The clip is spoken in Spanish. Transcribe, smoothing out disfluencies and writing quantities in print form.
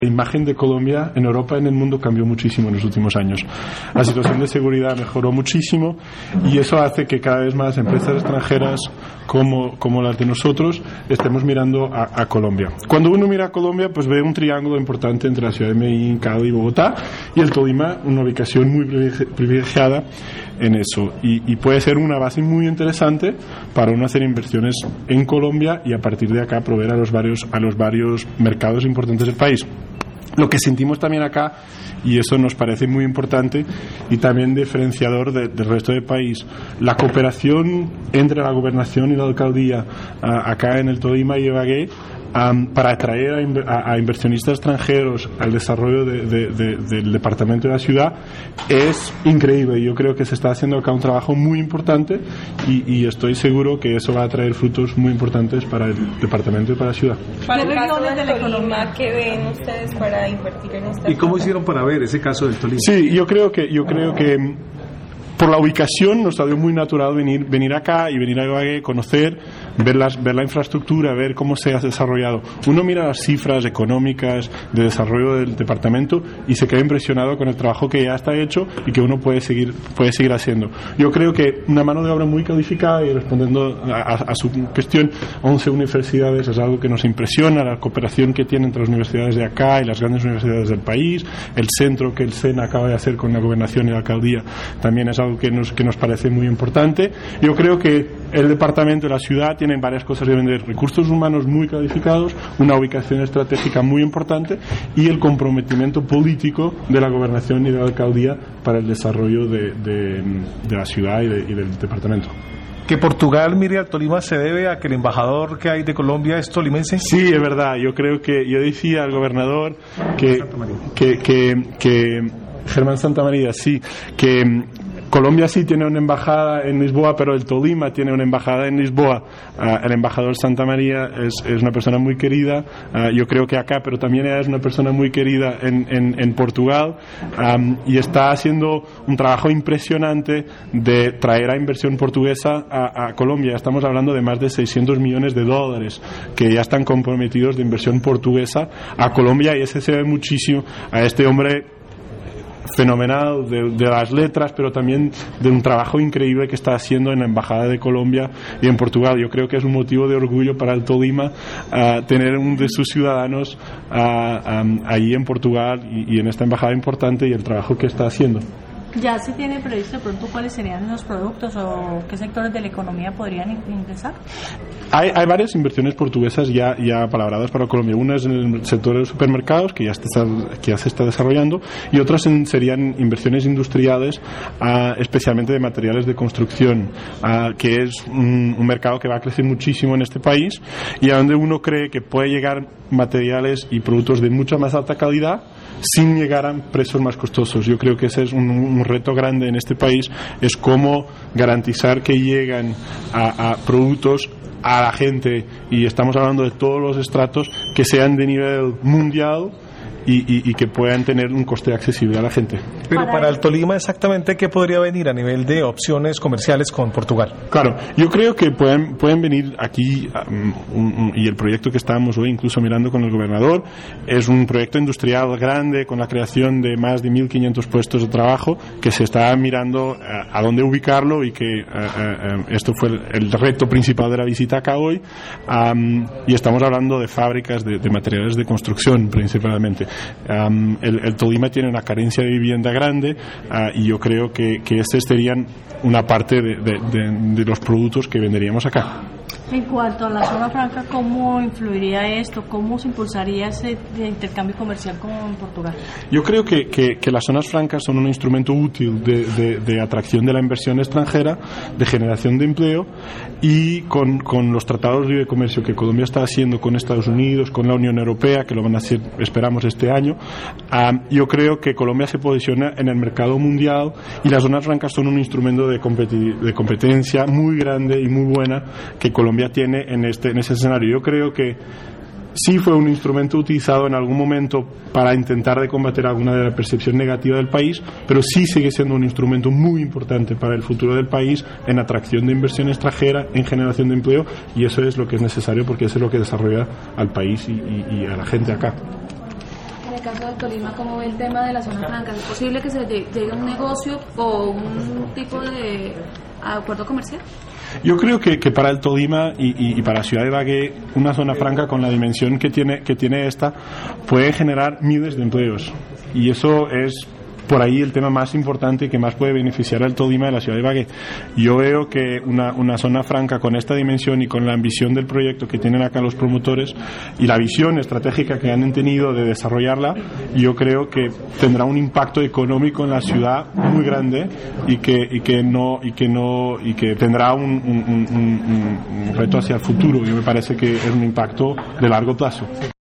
La imagen de Colombia en Europa y en el mundo cambió muchísimo en los últimos años. La situación de seguridad mejoró muchísimo y eso hace que cada vez más empresas extranjeras como las de nosotros estemos mirando a Colombia. Cuando uno mira a Colombia, pues ve un triángulo importante entre la ciudad de Medellín, Cali y Bogotá, y el Tolima, una ubicación muy privilegiada en eso, y puede ser una base muy interesante para uno hacer inversiones en Colombia y a partir de acá proveer a los varios mercados importantes del país. Lo que sentimos también acá, y eso nos parece muy importante y también diferenciador del resto del país, la cooperación entre la gobernación y la alcaldía acá en el Tolima y Ibagué para atraer a inversionistas extranjeros al desarrollo del departamento de la ciudad es increíble. Yo creo que se está haciendo acá un trabajo muy importante y estoy seguro que eso va a traer frutos muy importantes para el departamento y para la ciudad. Para el caso del Tolima, ¿qué ven ustedes para invertir en esta? ¿Y cómo hicieron para ver ese caso del Tolima? Sí, yo creo que por la ubicación nos salió muy natural venir acá y venir a Ibagué, conocer, ver la infraestructura, ver cómo se ha desarrollado. Uno mira las cifras económicas de desarrollo del departamento y se queda impresionado con el trabajo que ya está hecho y que uno puede seguir haciendo. Yo creo que una mano de obra muy calificada, y respondiendo a su cuestión, 11 universidades es algo que nos impresiona, la cooperación que tiene entre las universidades de acá y las grandes universidades del país, el centro que el SENA acaba de hacer con la gobernación y la alcaldía también es algo que nos parece muy importante. Yo creo que el departamento de la ciudad tiene varias cosas de vender: recursos humanos muy calificados, una ubicación estratégica muy importante y el comprometimiento político de la gobernación y de la alcaldía para el desarrollo de la ciudad y del departamento. ¿Que Portugal mire al Tolima se debe a que el embajador que hay de Colombia es tolimense? Sí, es verdad. Yo creo que yo decía al gobernador que Germán Santamaría, sí, que Colombia sí tiene una embajada en Lisboa, pero el Tolima tiene una embajada en Lisboa. El embajador Santamaría es una persona muy querida, yo creo que acá, pero también es una persona muy querida en Portugal, y está haciendo un trabajo impresionante de traer a inversión portuguesa a Colombia. Estamos hablando de más de $600 millones que ya están comprometidos de inversión portuguesa a Colombia, y ese se ve muchísimo a este hombre fenomenal de las letras, pero también de un trabajo increíble que está haciendo en la Embajada de Colombia y en Portugal. Yo creo que es un motivo de orgullo para el Tolima tener uno de sus ciudadanos allí en Portugal y en esta embajada importante, y el trabajo que está haciendo. ¿Ya se tiene previsto de pronto cuáles serían los productos o qué sectores de la economía podrían ingresar? Hay varias inversiones portuguesas ya palabradas para Colombia. Una es en el sector de los supermercados, que ya se está desarrollando, y otras serían inversiones industriales, especialmente de materiales de construcción, que es un mercado que va a crecer muchísimo en este país y a donde uno cree que puede llegar materiales y productos de mucha más alta calidad sin llegar a precios más costosos. Yo creo que ese es un reto grande en este país, es cómo garantizar que llegan a productos a la gente, y estamos hablando de todos los estratos, que sean de nivel mundial y que puedan tener un coste accesible a la gente. Pero para el Tolima, exactamente, ¿qué podría venir a nivel de opciones comerciales con Portugal? Claro, yo creo que pueden venir aquí, y el proyecto que estábamos hoy incluso mirando con el gobernador es un proyecto industrial grande con la creación de más de 1.500 puestos de trabajo, que se está mirando a dónde ubicarlo, y que esto fue el reto principal de la visita acá hoy, y estamos hablando de fábricas de materiales de construcción principalmente. El Tolima tiene una carencia de vivienda grande, y yo creo que estos serían una parte de los productos que venderíamos acá. En cuanto a la zona franca, ¿cómo influiría esto? ¿Cómo se impulsaría ese intercambio comercial con Portugal? Yo creo que las zonas francas son un instrumento útil de atracción de la inversión extranjera, de generación de empleo, y con los tratados de libre comercio que Colombia está haciendo con Estados Unidos, con la Unión Europea, que lo van a hacer, esperamos, este año, yo creo que Colombia se posiciona en el mercado mundial, y las zonas francas son un instrumento de competencia muy grande y muy buena que Colombia tiene en ese escenario. Yo creo que sí fue un instrumento utilizado en algún momento para intentar de combatir alguna de la percepción negativa del país, pero sí sigue siendo un instrumento muy importante para el futuro del país en atracción de inversión extranjera, en generación de empleo, y eso es lo que es necesario, porque eso es lo que desarrolla al país y a la gente acá. en el caso del Tolima, ¿cómo ve el tema de la zona franca? ¿Es posible que se llegue a un negocio o un tipo de acuerdo comercial? Yo creo que para el Tolima y para la ciudad de Ibagué, una zona franca con la dimensión que tiene esta puede generar miles de empleos, y eso es por ahí el tema más importante que más puede beneficiar al Tolima de la ciudad de Ibagué. Yo veo que una zona franca con esta dimensión y con la ambición del proyecto que tienen acá los promotores y la visión estratégica que han tenido de desarrollarla, yo creo que tendrá un impacto económico en la ciudad muy grande y que tendrá un reto hacia el futuro. Y me parece que es un impacto de largo plazo.